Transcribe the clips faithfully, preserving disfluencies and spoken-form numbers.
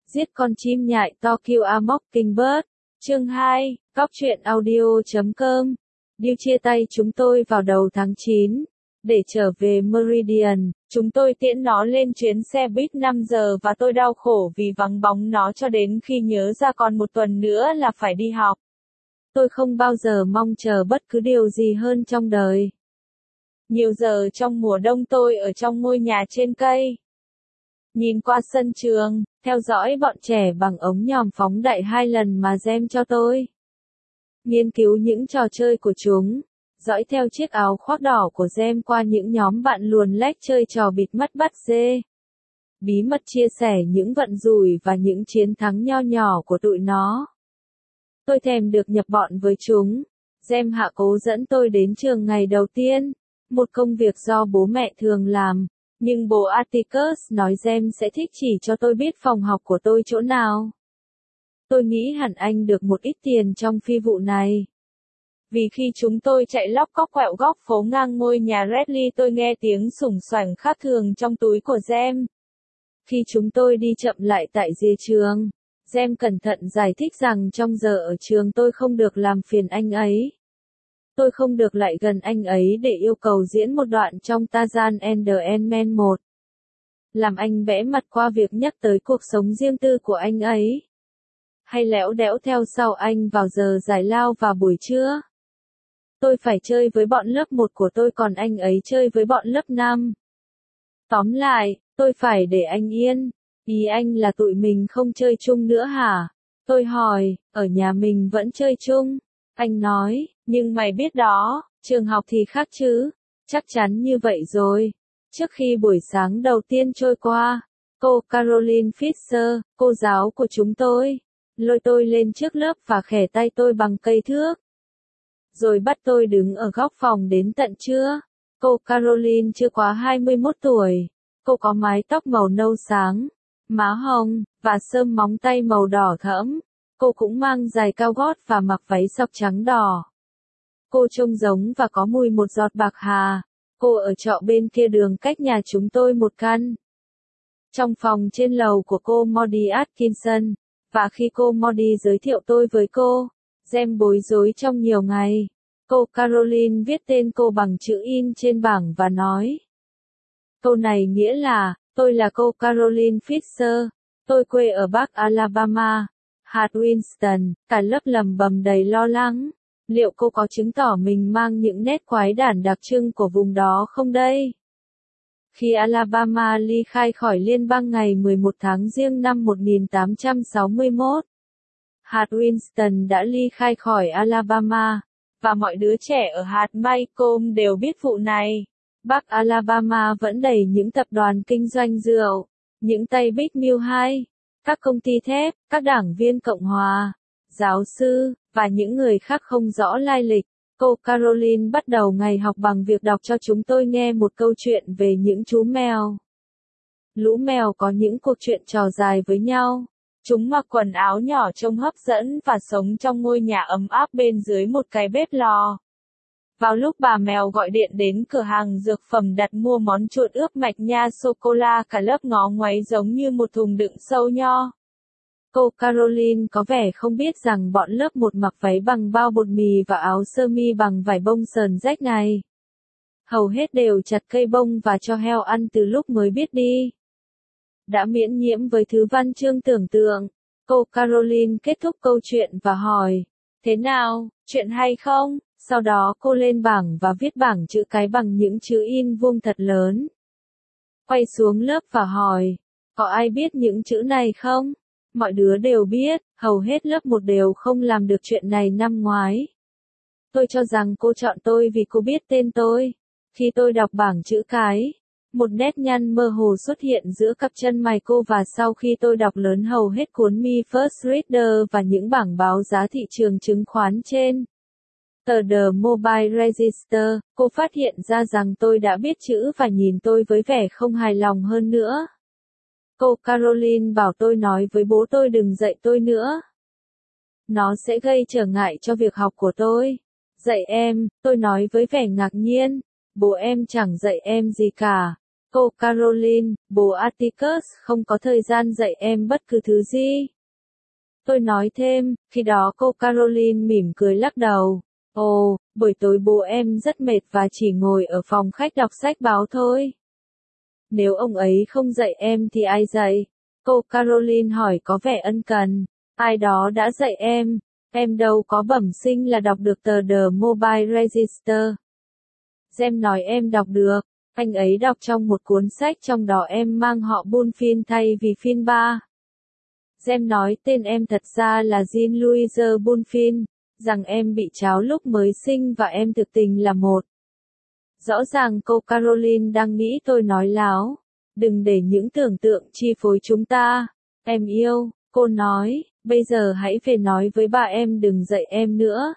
Giết con chim nhại to kill a mockingbird. Chương hai, Góc truyện audio chấm com. Deal chia tay chúng tôi vào đầu tháng chín. Để trở về Meridian, chúng tôi tiễn nó lên chuyến xe buýt năm giờ và tôi đau khổ vì vắng bóng nó cho đến khi nhớ ra còn một tuần nữa là phải đi học. Tôi không bao giờ mong chờ bất cứ điều gì hơn trong đời. Nhiều giờ trong mùa đông tôi ở trong ngôi nhà trên cây. Nhìn qua sân trường, theo dõi bọn trẻ bằng ống nhòm phóng đại hai lần mà Gem cho tôi. Nghiên cứu những trò chơi của chúng. Dõi theo chiếc áo khoác đỏ của Gem qua những nhóm bạn luồn lách chơi trò bịt mắt bắt dê. Bí mật chia sẻ những vận rủi và những chiến thắng nho nhỏ của tụi nó. Tôi thèm được nhập bọn với chúng. Gem hạ cố dẫn tôi đến trường ngày đầu tiên. Một công việc do bố mẹ thường làm. Nhưng bố Atticus nói Gem sẽ thích chỉ cho tôi biết phòng học của tôi chỗ nào. Tôi nghĩ hẳn anh được một ít tiền trong phi vụ này. Vì khi chúng tôi chạy lóc cóc quẹo góc phố ngang ngôi nhà Redley tôi nghe tiếng sủng soảng khác thường trong túi của Gem. Khi chúng tôi đi chậm lại tại rìa trường, Gem cẩn thận giải thích rằng trong giờ ở trường tôi không được làm phiền anh ấy. Tôi không được lại gần anh ấy để yêu cầu diễn một đoạn trong Tarzan and the Ant-Man một. Làm anh bẽ mặt qua việc nhắc tới cuộc sống riêng tư của anh ấy. Hay lẽo đẽo theo sau anh vào giờ giải lao vào buổi trưa. Tôi phải chơi với bọn lớp một của tôi còn anh ấy chơi với bọn lớp năm. Tóm lại, tôi phải để anh yên. Ý anh là tụi mình không chơi chung nữa hả? Tôi hỏi, ở nhà mình vẫn chơi chung. Anh nói, nhưng mày biết đó, trường học thì khác chứ. Chắc chắn như vậy rồi. Trước khi buổi sáng đầu tiên trôi qua, cô Caroline Fisher, cô giáo của chúng tôi, lôi tôi lên trước lớp và khẻ tay tôi bằng cây thước. Rồi bắt tôi đứng ở góc phòng đến tận trưa. Cô Caroline chưa quá hai mươi mốt tuổi. Cô có mái tóc màu nâu sáng, má hồng, và xơm móng tay màu đỏ thẫm. Cô cũng mang giày cao gót và mặc váy sọc trắng đỏ. Cô trông giống và có mùi một giọt bạc hà. Cô ở trọ bên kia đường cách nhà chúng tôi một căn. Trong phòng trên lầu của cô Maudie Atkinson. Và khi cô Maudie giới thiệu tôi với cô, Gem bối rối trong nhiều ngày. Cô Caroline viết tên cô bằng chữ in trên bảng và nói. Câu này nghĩa là, tôi là cô Caroline Fisher. Tôi quê ở Bắc Alabama. Hạt Winston, cả lớp lầm bầm đầy lo lắng. Liệu cô có chứng tỏ mình mang những nét quái đản đặc trưng của vùng đó không đây? Khi Alabama ly khai khỏi liên bang ngày mười một tháng Giêng năm một nghìn tám trăm sáu mươi mốt, hạt Winston đã ly khai khỏi Alabama, và mọi đứa trẻ ở hạt Maycomb đều biết vụ này. Bắc Alabama vẫn đầy những tập đoàn kinh doanh rượu, những tay Big Mill hai, các công ty thép, các đảng viên Cộng hòa, giáo sư, và những người khác không rõ lai lịch. Cô Caroline bắt đầu ngày học bằng việc đọc cho chúng tôi nghe một câu chuyện về những chú mèo. Lũ mèo có những cuộc chuyện trò dài với nhau. Chúng mặc quần áo nhỏ trông hấp dẫn và sống trong ngôi nhà ấm áp bên dưới một cái bếp lò. Vào lúc bà mèo gọi điện đến cửa hàng dược phẩm đặt mua món chuột ướp mạch nha sô-cô-la cả lớp ngó ngoáy giống như một thùng đựng sâu nho. Cô Caroline có vẻ không biết rằng bọn lớp một mặc váy bằng bao bột mì và áo sơ mi bằng vải bông sờn rách ngày. Hầu hết đều chặt cây bông và cho heo ăn từ lúc mới biết đi. Đã miễn nhiễm với thứ văn chương tưởng tượng. Cô Caroline kết thúc câu chuyện và hỏi, thế nào, chuyện hay không? Sau đó cô lên bảng và viết bảng chữ cái bằng những chữ in vuông thật lớn. Quay xuống lớp và hỏi, có ai biết những chữ này không? Mọi đứa đều biết, hầu hết lớp một đều không làm được chuyện này năm ngoái. Tôi cho rằng cô chọn tôi vì cô biết tên tôi. Khi tôi đọc bảng chữ cái, một nét nhăn mơ hồ xuất hiện giữa cặp chân mày cô và sau khi tôi đọc lớn hầu hết cuốn My First Reader và những bảng báo giá thị trường chứng khoán trên tờ The Mobile Register, cô phát hiện ra rằng tôi đã biết chữ và nhìn tôi với vẻ không hài lòng hơn nữa. Cô Caroline bảo tôi nói với bố tôi đừng dạy tôi nữa. Nó sẽ gây trở ngại cho việc học của tôi. Dạy em, tôi nói với vẻ ngạc nhiên. Bố em chẳng dạy em gì cả. Cô Caroline, bố Atticus không có thời gian dạy em bất cứ thứ gì. Tôi nói thêm, khi đó cô Caroline mỉm cười lắc đầu. Ồ, buổi tối bố em rất mệt và chỉ ngồi ở phòng khách đọc sách báo thôi. Nếu ông ấy không dạy em thì ai dạy? Cô Caroline hỏi có vẻ ân cần. Ai đó đã dạy em. Em đâu có bẩm sinh là đọc được tờ The Mobile Register. Jem nói em đọc được. Anh ấy đọc trong một cuốn sách trong đó em mang họ Bulfin thay vì Finbar. Jem nói tên em thật ra là Jean-Louise Bulfin, rằng em bị tráo lúc mới sinh và em thực tình là một. Rõ ràng cô Caroline đang nghĩ tôi nói láo. Đừng để những tưởng tượng chi phối chúng ta. Em yêu, cô nói, bây giờ hãy về nói với ba em đừng dạy em nữa.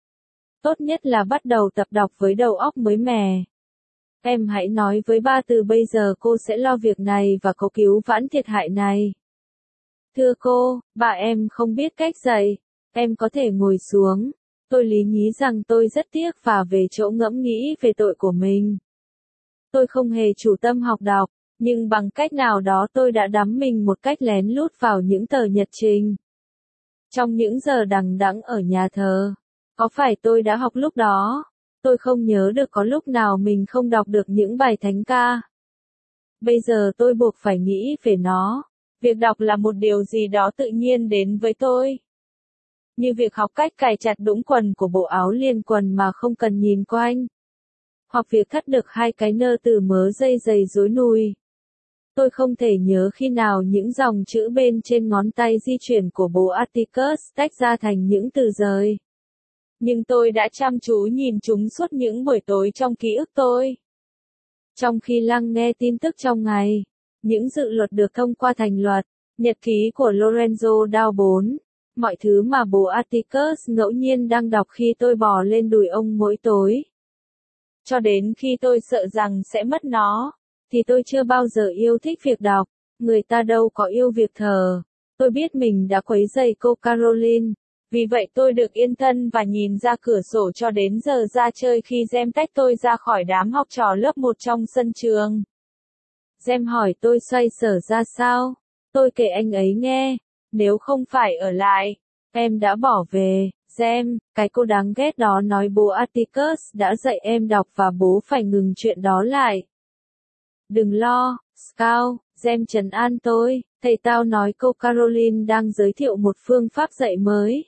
Tốt nhất là bắt đầu tập đọc với đầu óc mới mẻ. Em hãy nói với ba từ bây giờ cô sẽ lo việc này và cố cứu vãn thiệt hại này. Thưa cô, ba em không biết cách dạy. Em có thể ngồi xuống. Tôi lý nhí rằng tôi rất tiếc và về chỗ ngẫm nghĩ về tội của mình. Tôi không hề chủ tâm học đọc, nhưng bằng cách nào đó tôi đã đắm mình một cách lén lút vào những tờ nhật trình. Trong những giờ đằng đẵng ở nhà thờ, có phải tôi đã học lúc đó? Tôi không nhớ được có lúc nào mình không đọc được những bài thánh ca. Bây giờ tôi buộc phải nghĩ về nó. Việc đọc là một điều gì đó tự nhiên đến với tôi. Như việc học cách cài chặt đũng quần của bộ áo liền quần mà không cần nhìn quanh. Hoặc việc thắt được hai cái nơ từ mớ dây giày rối nùi. Tôi không thể nhớ khi nào những dòng chữ bên trên ngón tay di chuyển của bố Atticus tách ra thành những từ rời. Nhưng tôi đã chăm chú nhìn chúng suốt những buổi tối trong ký ức tôi. Trong khi lắng nghe tin tức trong ngày, những dự luật được thông qua thành luật, nhật ký của Lorenzo Dow bốn, mọi thứ mà bố Atticus ngẫu nhiên đang đọc khi tôi bò lên đùi ông mỗi tối. Cho đến khi tôi sợ rằng sẽ mất nó, thì tôi chưa bao giờ yêu thích việc đọc, người ta đâu có yêu việc thờ. Tôi biết mình đã quấy rầy cô Caroline, vì vậy tôi được yên thân và nhìn ra cửa sổ cho đến giờ ra chơi khi Jem tách tôi ra khỏi đám học trò lớp một trong sân trường. Jem hỏi tôi xoay sở ra sao. Tôi kể anh ấy nghe, nếu không phải ở lại, em đã bỏ về. Jem, cái cô đáng ghét đó nói bố Atticus đã dạy em đọc và bố phải ngừng chuyện đó lại. Đừng lo, Scout, Jem trấn an tôi, thầy tao nói cô Caroline đang giới thiệu một phương pháp dạy mới.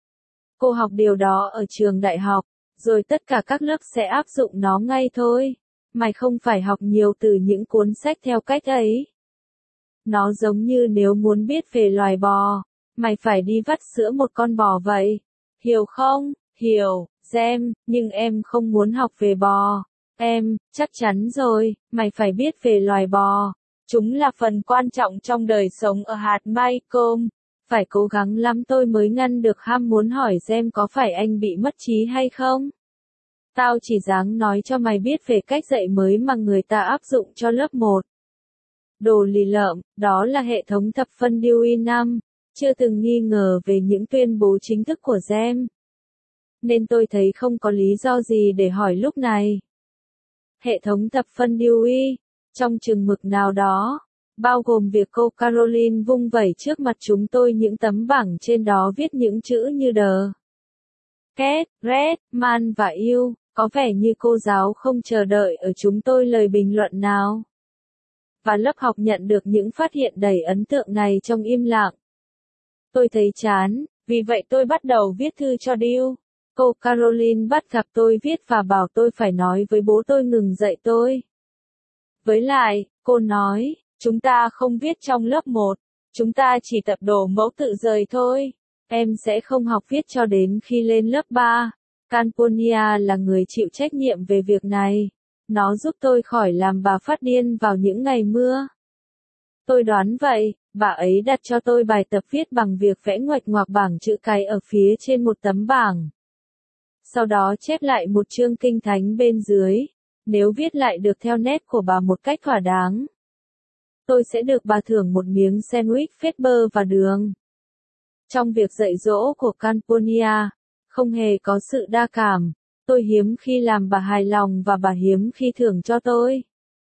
Cô học điều đó ở trường đại học, rồi tất cả các lớp sẽ áp dụng nó ngay thôi. Mày không phải học nhiều từ những cuốn sách theo cách ấy. Nó giống như nếu muốn biết về loài bò, mày phải đi vắt sữa một con bò vậy. Hiểu không? Hiểu, Jem, nhưng em không muốn học về bò. Em, chắc chắn rồi, mày phải biết về loài bò. Chúng là phần quan trọng trong đời sống ở hạt Maycomb. Phải cố gắng lắm tôi mới ngăn được ham muốn hỏi Jem có phải anh bị mất trí hay không? Tao chỉ dáng nói cho mày biết về cách dạy mới mà người ta áp dụng cho lớp một. Đồ lì lợm, đó là hệ thống thập phân Dewey năm, chưa từng nghi ngờ về những tuyên bố chính thức của Jem. Nên tôi thấy không có lý do gì để hỏi lúc này. Hệ thống thập phân Dewey, trong chừng mực nào đó, bao gồm việc cô Caroline vung vẩy trước mặt chúng tôi những tấm bảng trên đó viết những chữ như đờ, Cat, Red, Man và yêu, có vẻ như cô giáo không chờ đợi ở chúng tôi lời bình luận nào. Và lớp học nhận được những phát hiện đầy ấn tượng này trong im lặng. Tôi thấy chán, vì vậy tôi bắt đầu viết thư cho Dew. Cô Caroline bắt gặp tôi viết và bảo tôi phải nói với bố tôi ngừng dạy tôi. Với lại, cô nói, chúng ta không viết trong lớp một, chúng ta chỉ tập đồ mẫu tự rời thôi. Em sẽ không học viết cho đến khi lên lớp ba. Calpurnia là người chịu trách nhiệm về việc này. Nó giúp tôi khỏi làm bà phát điên vào những ngày mưa. Tôi đoán vậy, bà ấy đặt cho tôi bài tập viết bằng việc vẽ ngoạch ngoạc bảng chữ cái ở phía trên một tấm bảng. Sau đó chép lại một chương kinh thánh bên dưới. Nếu viết lại được theo nét của bà một cách thỏa đáng, tôi sẽ được bà thưởng một miếng sandwich phết bơ và đường. Trong việc dạy dỗ của Calpurnia, không hề có sự đa cảm. Tôi hiếm khi làm bà hài lòng và bà hiếm khi thưởng cho tôi.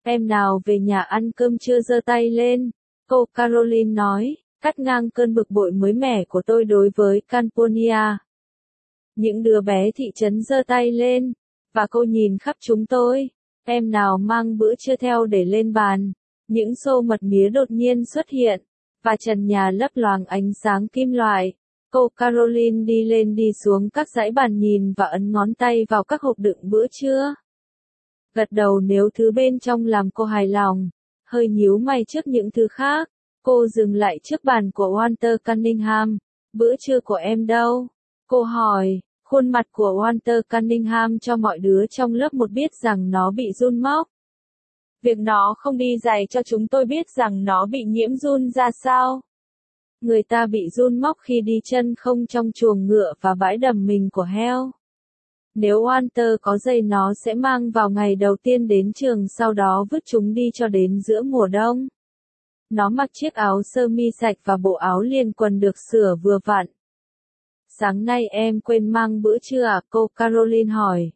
Em nào về nhà ăn cơm chưa giơ tay lên. Cô Caroline nói, cắt ngang cơn bực bội mới mẻ của tôi đối với California. Những đứa bé thị trấn giơ tay lên, và cô nhìn khắp chúng tôi. Em nào mang bữa trưa theo để lên bàn. Những xô mật mía đột nhiên xuất hiện, và trần nhà lấp loáng ánh sáng kim loại. Cô Caroline đi lên đi xuống các dãy bàn nhìn và ấn ngón tay vào các hộp đựng bữa trưa. Gật đầu nếu thứ bên trong làm cô hài lòng, hơi nhíu mày trước những thứ khác. Cô dừng lại trước bàn của Walter Cunningham. Bữa trưa của em đâu? Cô hỏi, khuôn mặt của Walter Cunningham cho mọi đứa trong lớp một biết rằng nó bị run móc. Việc nó không đi giày cho chúng tôi biết rằng nó bị nhiễm run ra sao. Người ta bị run móc khi đi chân không trong chuồng ngựa và bãi đầm mình của heo. Nếu Walter có giày nó sẽ mang vào ngày đầu tiên đến trường, sau đó vứt chúng đi cho đến giữa mùa đông. Nó mặc chiếc áo sơ mi sạch và bộ áo liền quần được sửa vừa vặn. Sáng nay em quên mang bữa trưa à? Cô Caroline hỏi.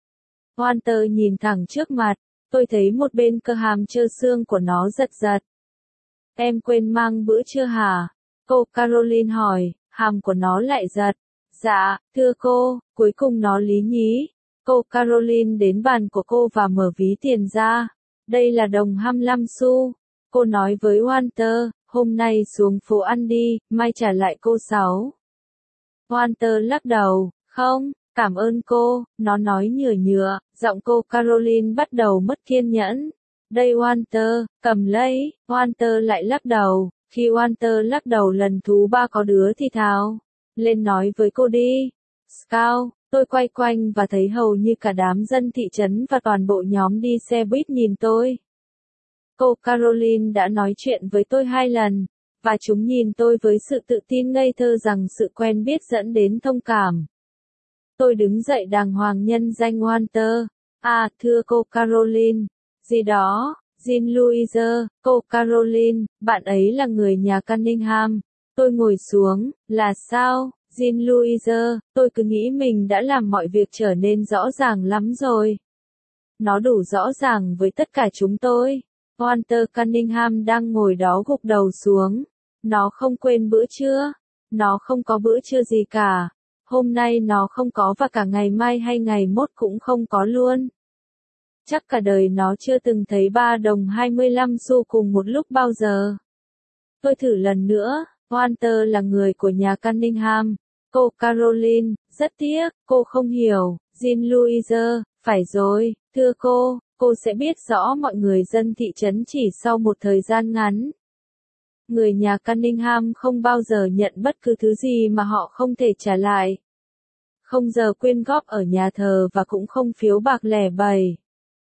Walter nhìn thẳng trước mặt, tôi thấy một bên cơ hàm trơ xương của nó giật giật. Em quên mang bữa trưa hả? Cô Caroline hỏi, hàm của nó lại giật. Dạ, thưa cô, cuối cùng nó lý nhí. Cô Caroline đến bàn của cô và mở ví tiền ra. Đây là đồng hai mươi lăm xu. Cô nói với Walter, hôm nay xuống phố ăn đi, mai trả lại cô sáu. Walter lắc đầu, không, cảm ơn cô, nó nói nhửa nhựa, giọng cô Caroline bắt đầu mất kiên nhẫn. Đây Walter, cầm lấy, Walter lại lắc đầu, khi Walter lắc đầu lần thứ ba có đứa thì thào. Lên nói với cô đi. Scout, tôi quay quanh và thấy hầu như cả đám dân thị trấn và toàn bộ nhóm đi xe buýt nhìn tôi. Cô Caroline đã nói chuyện với tôi hai lần, và chúng nhìn tôi với sự tự tin ngây thơ rằng sự quen biết dẫn đến thông cảm. Tôi đứng dậy đàng hoàng nhân danh Walter. À, thưa cô Caroline. Gì đó, Jean Louise, cô Caroline, bạn ấy là người nhà Cunningham. Tôi ngồi xuống, là sao, Jean Louise, tôi cứ nghĩ mình đã làm mọi việc trở nên rõ ràng lắm rồi. Nó đủ rõ ràng với tất cả chúng tôi. Walter Cunningham đang ngồi đó gục đầu xuống. Nó không quên bữa trưa. Nó không có bữa trưa gì cả. Hôm nay nó không có và cả ngày mai hay ngày mốt cũng không có luôn. Chắc cả đời nó chưa từng thấy ba đồng hai mươi lăm xu cùng một lúc bao giờ. Tôi thử lần nữa, Walter là người của nhà Cunningham. Cô Caroline, rất tiếc, cô không hiểu. Jean Louise, phải rồi, thưa cô, cô sẽ biết rõ mọi người dân thị trấn chỉ sau một thời gian ngắn. Người nhà Cunningham không bao giờ nhận bất cứ thứ gì mà họ không thể trả lại. Không giờ quyên góp ở nhà thờ và cũng không phiếu bạc lẻ bày.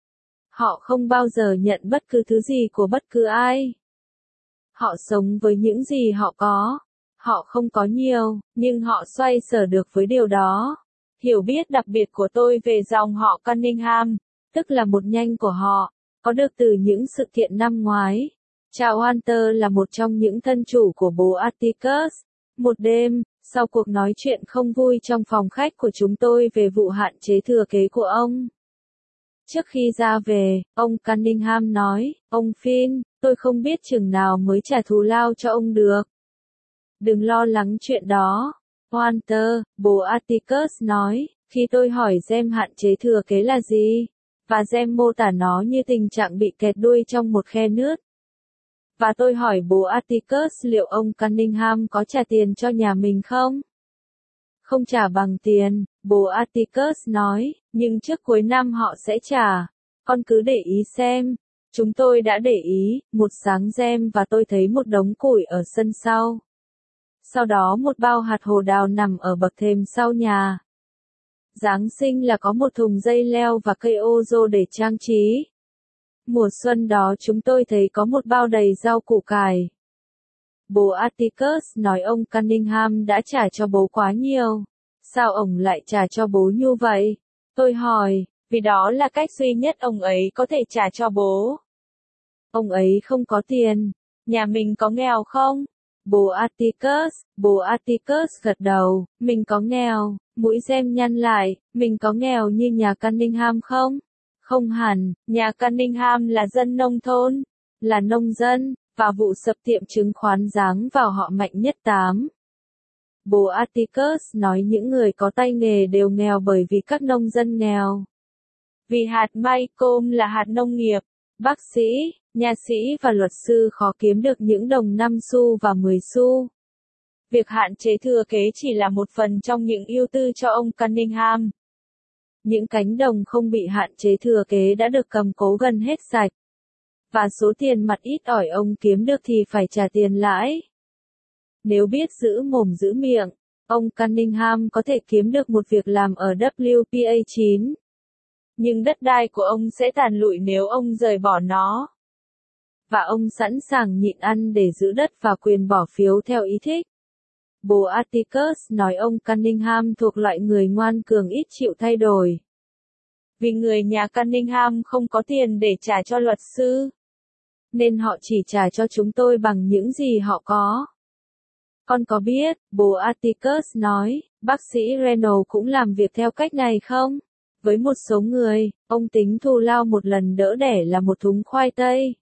Họ không bao giờ nhận bất cứ thứ gì của bất cứ ai. Họ sống với những gì họ có. Họ không có nhiều, nhưng họ xoay sở được với điều đó. Hiểu biết đặc biệt của tôi về dòng họ Cunningham, tức là một nhánh của họ, có được từ những sự kiện năm ngoái. Cha Walter là một trong những thân chủ của bố Atticus. Một đêm, sau cuộc nói chuyện không vui trong phòng khách của chúng tôi về vụ hạn chế thừa kế của ông. Trước khi ra về, ông Cunningham nói, ông Finn, tôi không biết chừng nào mới trả thù lao cho ông được. Đừng lo lắng chuyện đó. Walter, bố Atticus nói, khi tôi hỏi Gem hạn chế thừa kế là gì, và Gem mô tả nó như tình trạng bị kẹt đuôi trong một khe nước. Và tôi hỏi bố Atticus liệu ông Cunningham có trả tiền cho nhà mình không? Không trả bằng tiền, bố Atticus nói, nhưng trước cuối năm họ sẽ trả. Con cứ để ý xem. Chúng tôi đã để ý, một sáng Gem và tôi thấy một đống củi ở sân sau. Sau đó một bao hạt hồ đào nằm ở bậc thềm sau nhà. Giáng sinh là có một thùng dây leo và cây ô rô để trang trí. Mùa xuân đó chúng tôi thấy có một bao đầy rau củ cải. Bố Atticus nói ông Cunningham đã trả cho bố quá nhiều. Sao ông lại trả cho bố như vậy? Tôi hỏi, vì đó là cách duy nhất ông ấy có thể trả cho bố. Ông ấy không có tiền. Nhà mình có nghèo không? Bố Atticus, bố Atticus gật đầu, mình có nghèo, mũi Gem nhăn lại, mình có nghèo như nhà Cunningham không? Không hẳn, nhà Cunningham là dân nông thôn, là nông dân, và vụ sập tiệm chứng khoán giáng vào họ mạnh nhất tám. Bố Atticus nói những người có tay nghề đều nghèo bởi vì các nông dân nghèo. Vì hạt Maycomb là hạt nông nghiệp, bác sĩ, nha sĩ và luật sư khó kiếm được những đồng năm xu và mười xu. Việc hạn chế thừa kế chỉ là một phần trong những ưu tư cho ông Cunningham. Những cánh đồng không bị hạn chế thừa kế đã được cầm cố gần hết sạch. Và số tiền mặt ít ỏi ông kiếm được thì phải trả tiền lãi. Nếu biết giữ mồm giữ miệng, ông Cunningham có thể kiếm được một việc làm ở W P A chín. Nhưng đất đai của ông sẽ tàn lụi nếu ông rời bỏ nó. Và ông sẵn sàng nhịn ăn để giữ đất và quyền bỏ phiếu theo ý thích. Bố Atticus nói ông Cunningham thuộc loại người ngoan cường ít chịu thay đổi. Vì người nhà Cunningham không có tiền để trả cho luật sư, nên họ chỉ trả cho chúng tôi bằng những gì họ có. Con có biết, bố Atticus nói, bác sĩ Reynolds cũng làm việc theo cách này không? Với một số người, ông tính thù lao một lần đỡ đẻ là một thúng khoai tây.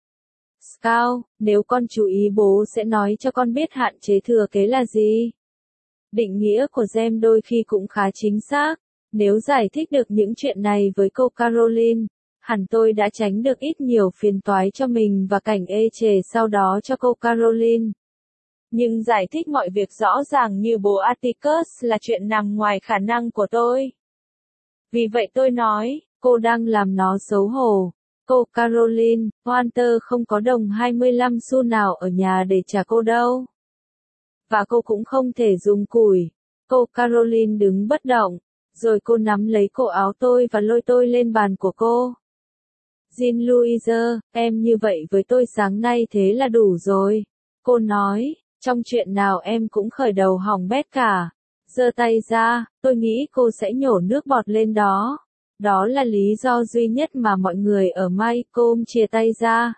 Scout, nếu con chú ý bố sẽ nói cho con biết hạn chế thừa kế là gì. Định nghĩa của Gem đôi khi cũng khá chính xác. Nếu giải thích được những chuyện này với cô Caroline, hẳn tôi đã tránh được ít nhiều phiền toái cho mình và cảnh ê chề sau đó cho cô Caroline. Nhưng giải thích mọi việc rõ ràng như bố Atticus là chuyện nằm ngoài khả năng của tôi. Vì vậy tôi nói, cô đang làm nó xấu hổ. Cô Caroline, Walter không có đồng hai mươi lăm xu nào ở nhà để trả cô đâu. Và cô cũng không thể dùng củi. Cô Caroline đứng bất động, rồi cô nắm lấy cổ áo tôi và lôi tôi lên bàn của cô. Jean Louise, em như vậy với tôi sáng nay thế là đủ rồi. Cô nói, trong chuyện nào em cũng khởi đầu hỏng bét cả. Giơ tay ra, tôi nghĩ cô sẽ nhổ nước bọt lên đó. Đó là lý do duy nhất mà mọi người ở Maycomb chia tay ra.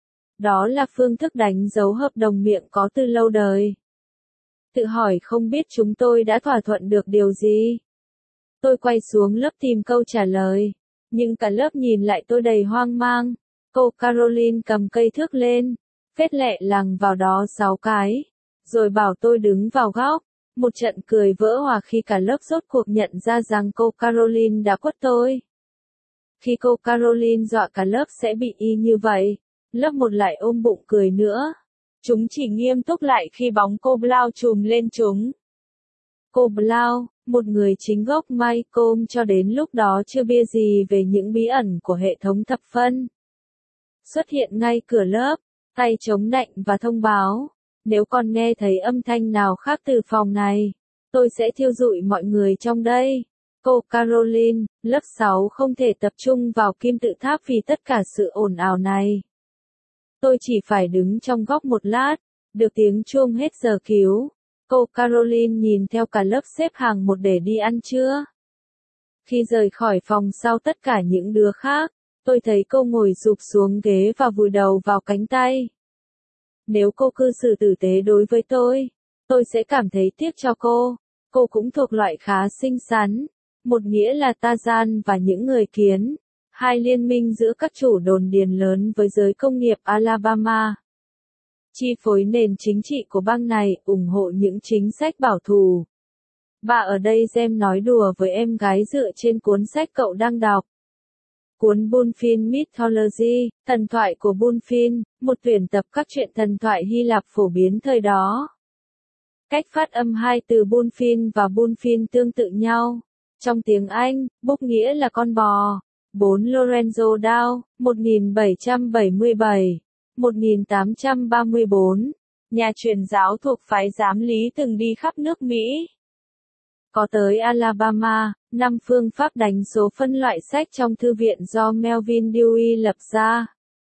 Đó là phương thức đánh dấu hợp đồng miệng có từ lâu đời. Tự hỏi không biết chúng tôi đã thỏa thuận được điều gì. Tôi quay xuống lớp tìm câu trả lời. Nhưng cả lớp nhìn lại tôi đầy hoang mang. Cô Caroline cầm cây thước lên, phết lẹ lằng vào đó sáu cái. Rồi bảo tôi đứng vào góc. Một trận cười vỡ hòa khi cả lớp rốt cuộc nhận ra rằng cô Caroline đã quất tôi. Khi cô Caroline dọa cả lớp sẽ bị y như vậy, lớp một lại ôm bụng cười nữa. Chúng chỉ nghiêm túc lại khi bóng cô Blau trùm lên chúng. Cô Blau, một người chính gốc Maycomb cho đến lúc đó chưa biết gì về những bí ẩn của hệ thống thập phân, xuất hiện ngay cửa lớp, tay chống nạnh và thông báo. Nếu con nghe thấy âm thanh nào khác từ phòng này, tôi sẽ thiêu rụi mọi người trong đây. Cô Caroline, lớp sáu không thể tập trung vào kim tự tháp vì tất cả sự ồn ào này. Tôi chỉ phải đứng trong góc một lát, được tiếng chuông hết giờ cứu. Cô Caroline nhìn theo cả lớp xếp hàng một để đi ăn trưa. Khi rời khỏi phòng sau tất cả những đứa khác, tôi thấy cô ngồi rụp xuống ghế và vùi đầu vào cánh tay. Nếu cô cư xử tử tế đối với tôi, tôi sẽ cảm thấy tiếc cho cô. Cô cũng thuộc loại khá xinh xắn. Một nghĩa là Tarzan và những người kiến. Hai liên minh giữa các chủ đồn điền lớn với giới công nghiệp Alabama. Chi phối nền chính trị của bang này, ủng hộ những chính sách bảo thủ. Bà ở đây Gem nói đùa với em gái dựa trên cuốn sách cậu đang đọc. Cuốn Bulfin Mythology, thần thoại của Bulfin, một tuyển tập các truyện thần thoại Hy Lạp phổ biến thời đó. Cách phát âm hai từ Bulfin và Bulfin tương tự nhau. Trong tiếng Anh, Búc nghĩa là con bò. bốn Lorenzo Dow, một nghìn bảy trăm bảy mươi bảy đến một nghìn tám trăm ba mươi tư, nhà truyền giáo thuộc phái giám lý từng đi khắp nước Mỹ. Có tới Alabama, năm phương pháp đánh số phân loại sách trong thư viện do Melvin Dewey lập ra.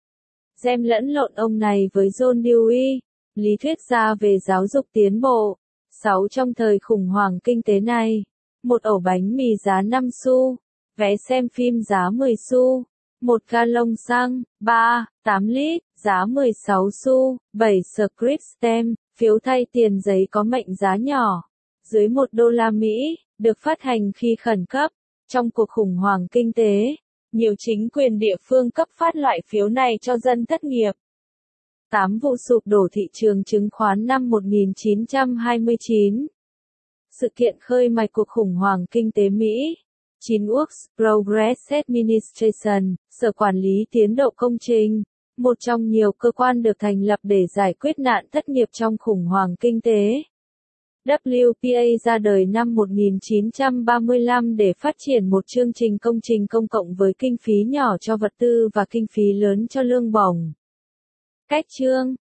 Gem lẫn lộn ông này với John Dewey, lý thuyết gia về giáo dục tiến bộ. sáu Trong thời khủng hoảng kinh tế này, một ổ bánh mì giá năm xu, vé xem phim giá mười xu, một ga lông xăng, ba, tám lít, giá mười sáu xu, bảy script stamp, phiếu thay tiền giấy có mệnh giá nhỏ, dưới một đô la Mỹ, được phát hành khi khẩn cấp, trong cuộc khủng hoảng kinh tế. Nhiều chính quyền địa phương cấp phát loại phiếu này cho dân thất nghiệp. tám Vụ sụp đổ thị trường chứng khoán năm một nghìn chín trăm hai mươi chín. Sự kiện khơi mạch cuộc khủng hoảng kinh tế Mỹ. chín Works Progress Administration, Sở Quản lý Tiến độ Công trình, một trong nhiều cơ quan được thành lập để giải quyết nạn thất nghiệp trong khủng hoảng kinh tế. W P A ra đời năm một nghìn chín trăm ba mươi lăm để phát triển một chương trình công trình công cộng với kinh phí nhỏ cho vật tư và kinh phí lớn cho lương bổng. Cách chương